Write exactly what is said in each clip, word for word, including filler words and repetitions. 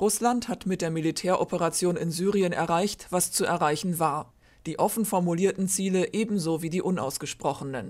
Russland hat mit der Militäroperation in Syrien erreicht, was zu erreichen war. Die offen formulierten Ziele ebenso wie die unausgesprochenen.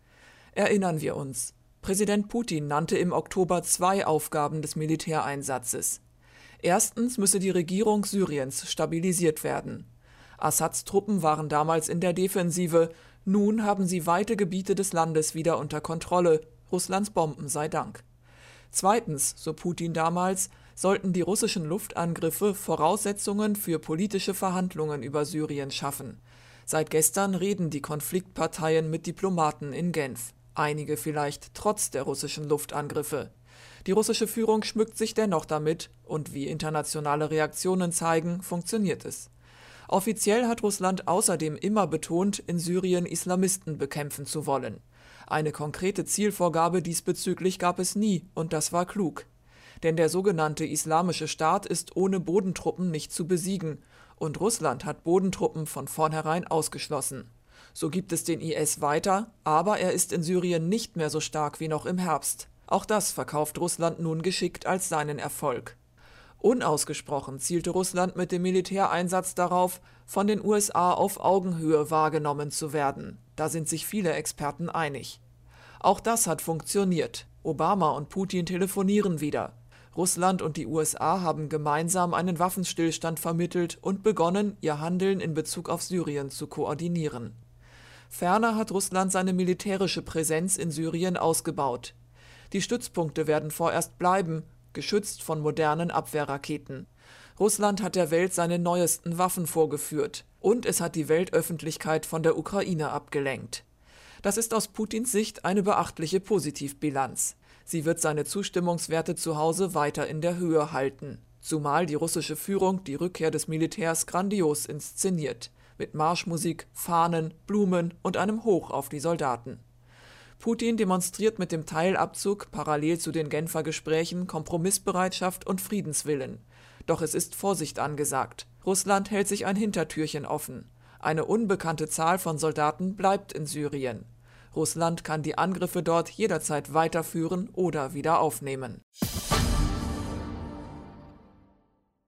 Erinnern wir uns. Präsident Putin nannte im Oktober zwei Aufgaben des Militäreinsatzes. Erstens müsse die Regierung Syriens stabilisiert werden. Assads Truppen waren damals in der Defensive, nun haben sie weite Gebiete des Landes wieder unter Kontrolle, Russlands Bomben sei Dank. Zweitens, so Putin damals, sollten die russischen Luftangriffe Voraussetzungen für politische Verhandlungen über Syrien schaffen. Seit gestern reden die Konfliktparteien mit Diplomaten in Genf. Einige vielleicht trotz der russischen Luftangriffe. Die russische Führung schmückt sich dennoch damit und wie internationale Reaktionen zeigen, funktioniert es. Offiziell hat Russland außerdem immer betont, in Syrien Islamisten bekämpfen zu wollen. Eine konkrete Zielvorgabe diesbezüglich gab es nie und das war klug. Denn der sogenannte Islamische Staat ist ohne Bodentruppen nicht zu besiegen und Russland hat Bodentruppen von vornherein ausgeschlossen. So gibt es den I S weiter, aber er ist in Syrien nicht mehr so stark wie noch im Herbst. Auch das verkauft Russland nun geschickt als seinen Erfolg. Unausgesprochen zielte Russland mit dem Militäreinsatz darauf, von den U S A auf Augenhöhe wahrgenommen zu werden. Da sind sich viele Experten einig. Auch das hat funktioniert. Obama und Putin telefonieren wieder. Russland und die U S A haben gemeinsam einen Waffenstillstand vermittelt und begonnen, ihr Handeln in Bezug auf Syrien zu koordinieren. Ferner hat Russland seine militärische Präsenz in Syrien ausgebaut. Die Stützpunkte werden vorerst bleiben, geschützt von modernen Abwehrraketen. Russland hat der Welt seine neuesten Waffen vorgeführt und es hat die Weltöffentlichkeit von der Ukraine abgelenkt. Das ist aus Putins Sicht eine beachtliche Positivbilanz. Sie wird seine Zustimmungswerte zu Hause weiter in der Höhe halten, zumal die russische Führung die Rückkehr des Militärs grandios inszeniert, mit Marschmusik, Fahnen, Blumen und einem Hoch auf die Soldaten. Putin demonstriert mit dem Teilabzug parallel zu den Genfer Gesprächen Kompromissbereitschaft und Friedenswillen. Doch es ist Vorsicht angesagt. Russland hält sich ein Hintertürchen offen. Eine unbekannte Zahl von Soldaten bleibt in Syrien. Russland kann die Angriffe dort jederzeit weiterführen oder wieder aufnehmen.